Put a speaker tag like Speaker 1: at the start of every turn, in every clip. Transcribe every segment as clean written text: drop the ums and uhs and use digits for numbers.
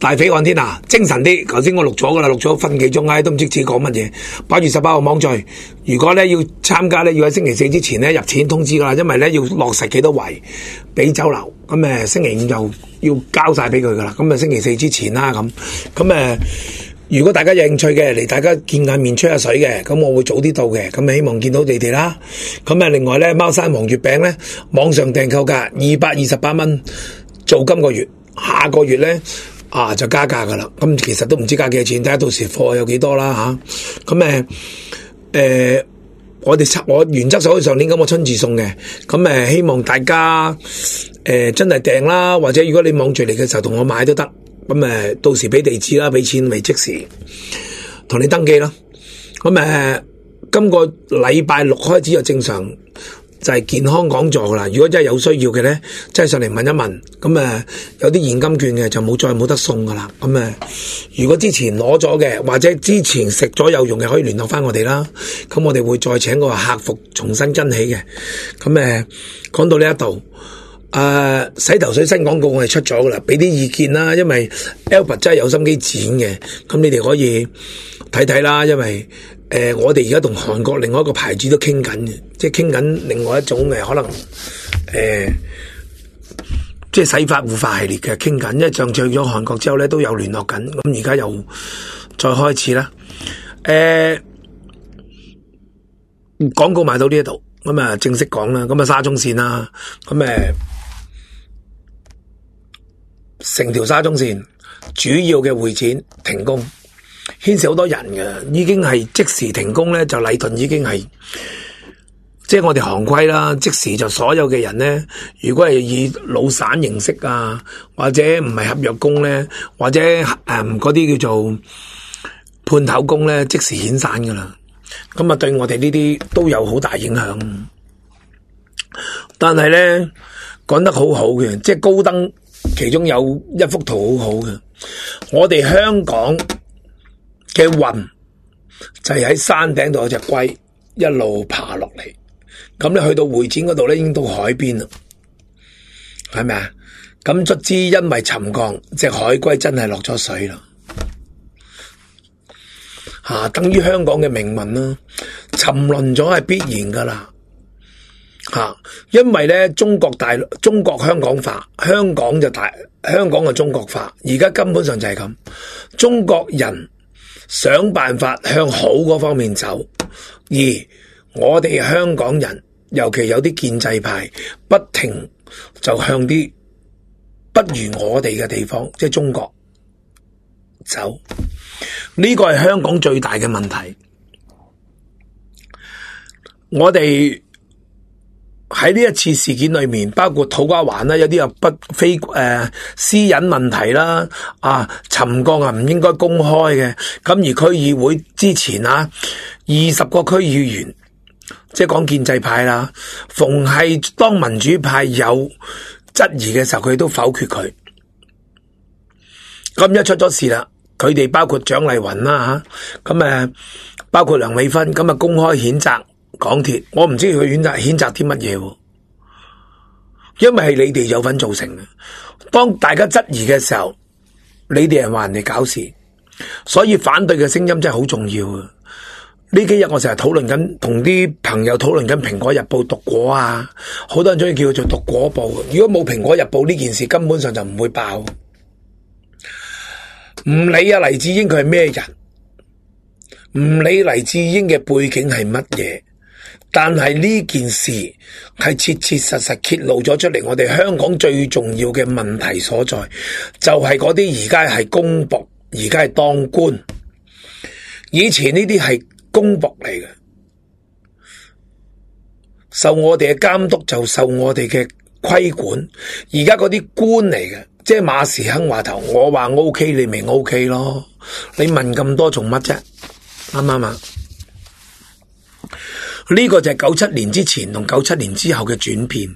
Speaker 1: 大匪按天啊，精神啲。頭先我錄咗噶啦，錄咗分幾鐘都唔知自己講乜嘢。8月18號網聚，如果咧要參加咧，要喺星期4之前咧入錢通知噶啦，因為咧要落實幾多圍俾酒樓，咁星期5就要交晒俾佢噶啦，咁星期4之前啦咁如果大家有興趣嘅嚟，大家見眼面吹下水嘅，咁我會早啲到嘅，咁希望見到你哋啦。咁另外咧，貓山王月餅咧網上訂購價228蚊，做今個月，下個月咧就加價噶啦。咁其實都唔知加幾多錢，睇下到時貨有幾多啦吓。咁我原則上好似上年咁，我親自送嘅。咁希望大家真係訂啦，或者如果你網聚嚟嘅時候同我買都得。咁到時俾地址啦，俾錢咪即時同你登記咯。咁今個禮拜6開始就正常就係健康講座噶啦。如果真係有需要嘅咧，真係上嚟問一問。咁有啲現金券嘅就冇得送噶啦。咁如果之前攞咗嘅，或者之前食咗有用嘅，可以聯絡翻我哋啦。咁我哋會再請個客服重新跟起嘅。咁講到呢一度。洗頭水新廣告我哋出咗噶啦，俾啲意見啦，因為 Albert 真係有心機剪嘅，咁你哋可以睇睇啦，因為我哋而家同韓國另外一個牌子都傾緊嘅，即係傾緊另外一種可能即係洗髮護髮系列嘅傾緊，因為上次去咗韓國之後咧都有聯絡緊，咁而家又再開始啦。廣告賣到呢一度，咁正式講啦，咁沙中線啦，咁成條沙中線主要嘅會展停工，牽涉好多人嘅，已經係即時停工咧，就禮頓已經係即係我哋行規啦，即時就所有嘅人咧，如果係以老散形式啊，或者唔係合約工咧，或者嗰啲叫做判頭工咧，即時遣散噶啦，咁對我哋呢啲都有好大影響。但係咧講得好好嘅，即係高登其中有一幅圖好好嘅，我哋香港嘅運就係喺山頂度有隻龜一路爬落嚟，咁你去到會展嗰度咧已經到海邊啦，係咪啊？咁卒之因為沉降，隻海龜真係落咗水啦，等於香港嘅命運啦，沉淪咗係必然噶啦。因為咧中國香港化，香港嘅中國化，而家根本上就係咁。中國人想辦法向好嗰方面走，而我哋香港人，尤其有啲建制派，不停就向啲不如我哋嘅地方，即係中國走。呢個係香港最大嘅問題。我哋喺呢一次事件裏面，包括土瓜灣啦，有啲又非私隱問題啦，沉降唔應該公開嘅。咁而區議會之前20個區議員，即係講建制派啦，逢係當民主派有質疑嘅時候，佢都否決佢。咁一出咗事啦，佢哋包括蔣麗芸啦咁包括梁美芬，咁公開譴責港鐵，我唔知佢譴責啲乜嘢，因為係你哋有份造成嘅。當大家質疑嘅時候，你哋係話人哋搞事，所以反對嘅聲音真係好重要啊！呢幾日我成日討論緊，同啲朋友討論緊《蘋果日報》毒果啊，好多人中意叫佢做毒果報。如果冇《蘋果日報》呢件事，根本上就唔會爆。唔理黎智英佢係咩人，唔理黎智英嘅背景係乜嘢。但係呢件事係切切實實揭露咗出嚟，我哋香港最重要嘅問題所在，就係嗰啲而家係公僕，而家係當官，以前呢啲係公僕嚟嘅，受我哋嘅監督就受我哋嘅規管，而家嗰啲官嚟嘅，即係馬時亨話頭，我話 OK 你咪 OK 咯，你問咁多做乜啫？啱唔啱啊？呢個就係97年之前同97年之後嘅轉變。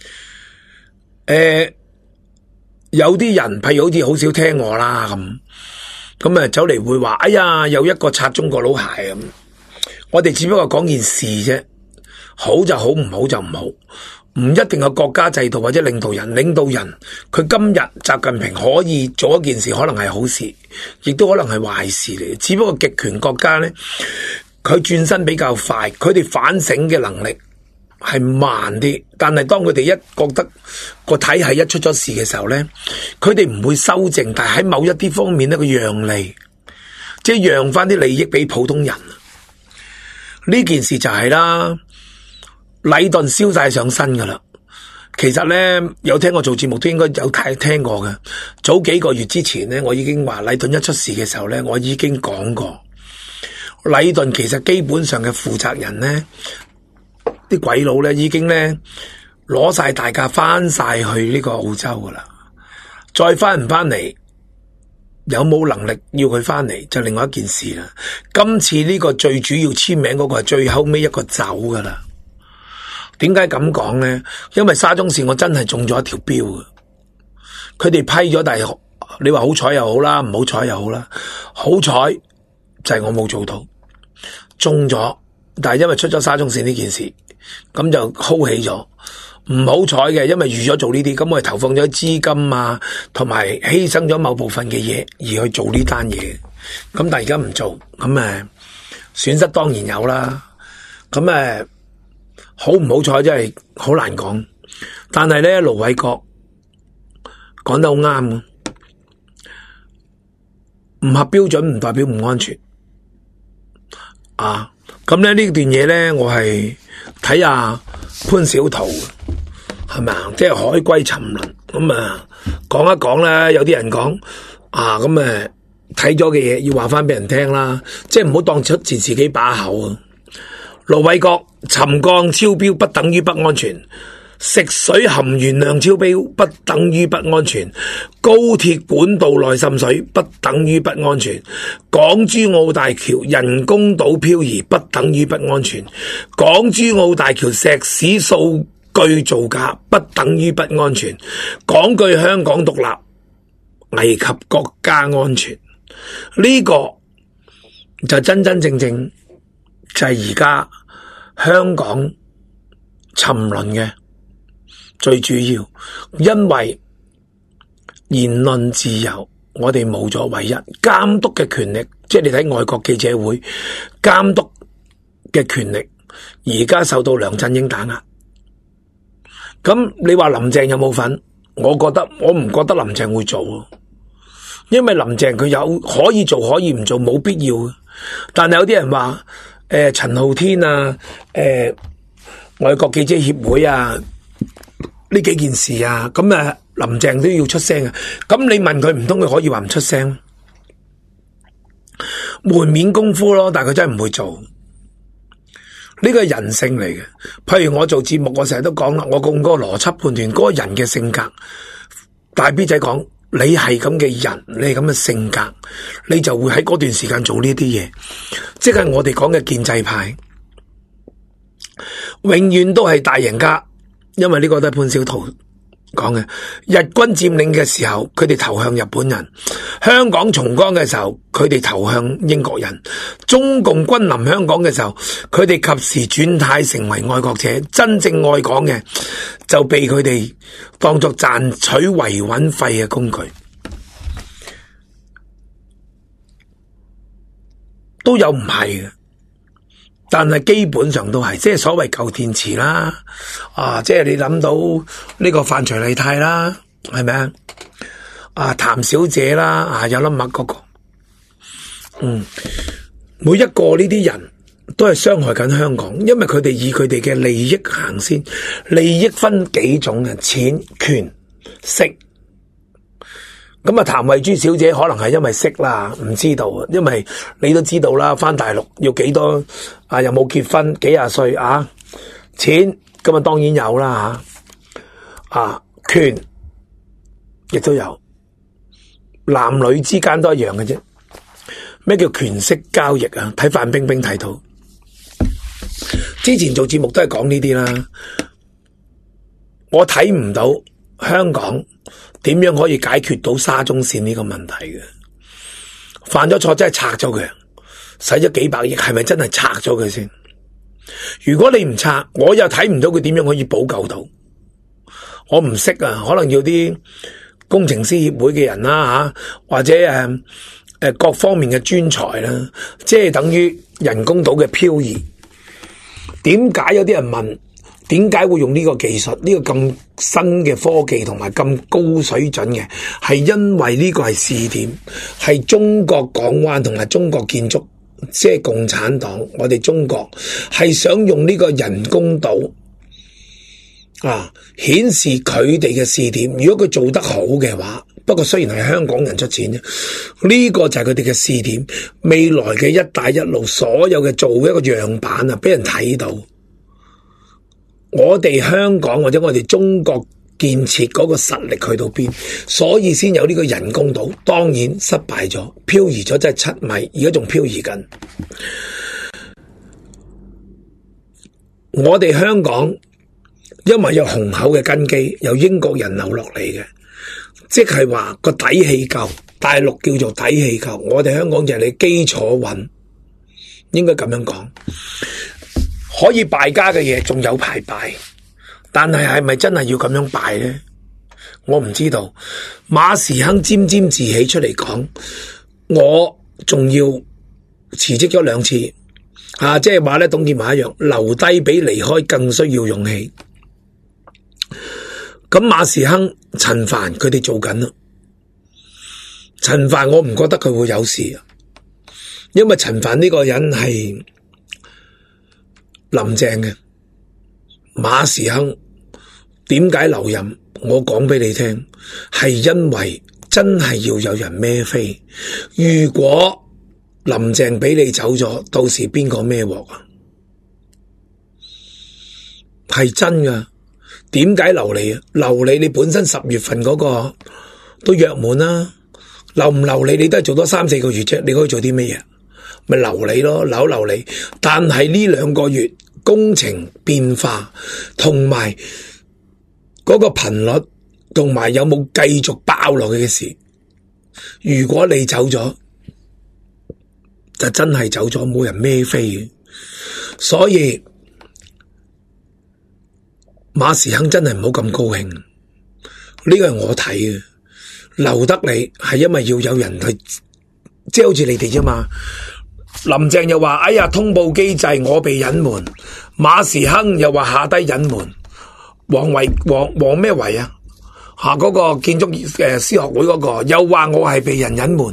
Speaker 1: 有啲人譬如好似好少聽我啦咁走嚟會話，哎呀，有一個拆中國佬鞋咁。我哋只不過講件事啫，好就好，唔好就唔好。 唔一定有國家制度或者領導人，佢今日習近平可以做一件事，可能係好事，亦都可能係壞事嚟。只不過極權國家呢，佢轉身比較快，佢哋反省嘅能力係慢啲。但係當佢哋一覺得個體系一出咗事嘅時候呢，佢哋唔會修正，但係喺某一啲方面呢，佢讓利，即係讓翻啲利益俾普通人。呢件事就係啦。禮頓燒晒上身噶啦，其實呢，有聽我做節目都應該有聽過嘅。早幾個月之前呢，我已經話禮頓一出事嘅時候呢，我已經講過，禮頓其實基本上嘅負責人呢，啲鬼佬呢已經呢攞晒大家翻晒去呢個澳洲噶啦，再翻唔翻嚟，有冇能力要佢翻嚟就另外一件事啦。今次呢個最主要簽名嗰個係最後尾一個走噶啦。點解咁講呢？因為沙中線我真係中咗一條標嘅，佢哋批咗，但係你話好彩又好啦，唔好彩又好啦。好彩就係我冇做到，中咗，但係因為出咗沙中線呢件事，咁就 hold 起咗。唔好彩嘅，因為預咗做呢啲，咁我哋投放咗資金啊，同埋犧牲咗某部分嘅嘢而去做呢單嘢。咁但係而家唔做，咁損失當然有啦。咁好唔好彩真係好難講，但係咧盧偉國講得好啱，唔合標準唔代表唔安全啊！咁咧呢段嘢咧，我係睇下潘小桃係咪啊？即係海龜沉淪咁講一講啦。有啲人講啊，咁睇咗嘅嘢要話翻俾人聽啦，即係唔好當出自自己把口啊！盧偉國沉降超標不等於不安全，食水含鉛量超標不等於不安全，高鐵管道內滲水不等於不安全，港珠澳大橋人工島漂移不等於不安全，港珠澳大橋石屎數據造假不等於不安全，港句香港獨立危及國家安全。呢個就真真正正就係而家香港沉淪嘅最主要，因為言論自由我哋冇咗唯一監督嘅權力，即係你睇外國記者會監督嘅權力，而家受到梁振英打壓。咁你話林鄭有冇份？我唔覺得林鄭會做，因為林鄭佢有可以做可以唔做，冇必要。但係有啲人話陳浩天啊，外國記者協會啊，呢幾件事啊，咁林鄭都要出聲啊。咁你問佢，唔通佢可以話唔出聲？門面功夫咯，但係佢真係唔會做。呢個係人性嚟嘅。譬如我做節目，我成日都講啦，我用嗰個邏輯判斷嗰個人嘅性格。大 B 仔講，你係咁嘅人，你係咁嘅性格，你就會喺嗰段時間做呢啲嘢。即係我哋講嘅建制派，永遠都係大贏家，因為呢個都係潘小桃講嘅。日軍佔領嘅時候，佢哋投向日本人；香港重光嘅時候，佢哋投向英國人；中共軍臨香港嘅時候，佢哋及時轉態成為愛國者。真正愛港嘅就被佢哋當作賺取維穩費嘅工具。都有唔係嘅，但係基本上都係，即係所謂舊電池啦，即係你諗到呢個范徐麗泰啦，係咪啊？譚小姐啦，有粒墨嗰個，每一個呢啲人都係傷害緊香港，因為佢哋以佢哋嘅利益行先，利益分幾種嘅，錢、權、色。咁譚慧珠小姐可能係因為識啦，唔知道，因為你都知道啦，返大陸要幾多又冇結婚，幾廿歲錢咁當然有啦權亦都有，男女之間都一樣嘅啫。咩叫權色交易啊？睇范冰冰睇到，之前做節目都係講呢啲啦。我睇唔到香港點樣可以解決到沙中線呢個問題嘅？犯咗錯真係拆咗佢，使咗幾百億，係咪真係拆咗佢先？如果你唔拆，我又睇唔到佢點樣可以補救到。 我唔識啊，可能要啲工程師協會嘅人啦或者各方面嘅專才啦，即係等於人工島嘅漂移。點解有啲人問點解會用呢個技術，呢個咁新嘅科技同埋咁高水準嘅？係因為呢個係試點，係中國港灣同埋中國建築，即係共產黨，我哋中國係想用呢個人工島顯示佢哋嘅試點。如果佢做得好嘅話，不過雖然係香港人出錢啫，呢個就係佢哋嘅試點。未來嘅一帶一路所有嘅做一個樣板啊，俾人睇到我哋香港或者我哋中國建設嗰個實力去到邊，所以先有呢個人工島。當然失敗咗，漂移咗真係7米，而家仲漂移緊。我哋香港因為有雄厚嘅根基，由英國人留落嚟嘅，即係話個底氣夠，大陸叫做底氣夠，我哋香港就係你基礎穩，應該咁樣講。可以敗家嘅嘢仲有排敗，但係係咪真係要咁樣敗呢？我唔知道。馬時亨沾沾自喜出嚟講，我仲要辭職咗2次，即係話咧，董建華一樣，留低比離開更需要勇氣。咁馬時亨、陳帆佢哋做緊啦。陳帆我唔覺得佢會有事，因為陳帆呢個人係林鄭嘅。馬時亨點解留任？我講俾你聽，係因為真係要有人孭飛。如果林鄭俾你走咗，到時邊個孭鑊啊？係真噶。點解留你啊？留你，你本身10月份嗰個都約滿啦，留唔留你，你都係做多3-4個月啫。你可以做啲咩嘢？咪留你咯，留你。但係呢2個月工程變化同埋嗰個頻率，同埋有冇繼續爆落去嘅事，如果你走咗，就真係走咗，冇人孭飛嘅。所以馬時亨真係唔好咁高興，呢個係我睇嘅。留得你係因為要有人去，即係好似你哋啫嘛。林鄭又話：哎呀，通報機制我被隱瞞。馬時亨又話下低隱瞞。黃咩維啊？嗰個建築師學會嗰個又話我係被人隱瞞。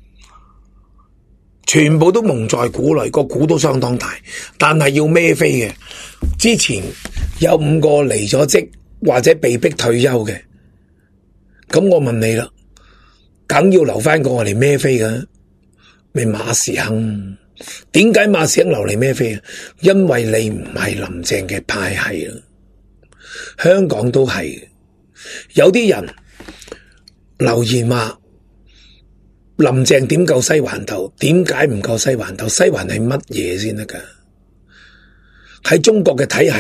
Speaker 1: 全部都蒙在鼓裏，個鼓都相當大，但係要孭飛嘅。之前有5個離咗職或者被逼退休嘅，咁我問你啦，梗要留翻個我嚟孭飛嘅，咪馬時亨？點解馬時亨留嚟孭飛啊？因為你唔係林鄭嘅派系啦，香港都係。有啲人留言話林鄭點夠西環頭？點解唔夠西環頭？西環係乜嘢先得噶？喺中國嘅體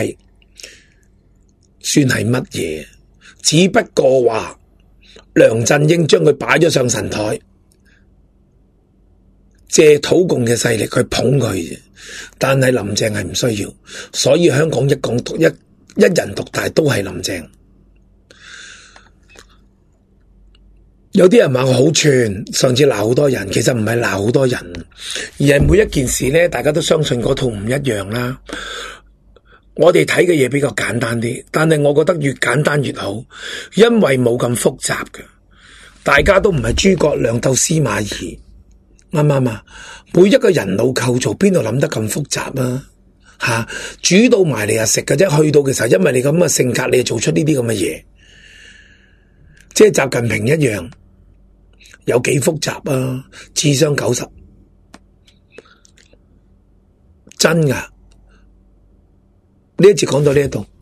Speaker 1: 系算係乜嘢？只不過話梁振英將佢擺咗上神台，借土共嘅勢力去捧佢啫。但係林鄭係唔需要，所以香港一人獨大都係林鄭。有啲人話我好串，上次鬧好多人，其實唔係鬧好多人，而係每一件事呢，大家都相信嗰套唔一樣啦。我哋睇嘅嘢比較簡單啲，但係我覺得越簡單越好，因為冇咁複雜嘅。大家都唔係諸葛亮鬥司馬懿，啱唔啱啊？每一個人腦構造邊度諗得咁複雜啊？煮到埋嚟食嘅啫，去到嘅時候，因為你咁嘅性格，你就做出呢啲咁嘅嘢，即係習近平一樣。有幾複雜啊？智商90，真噶。呢一節講到呢一度。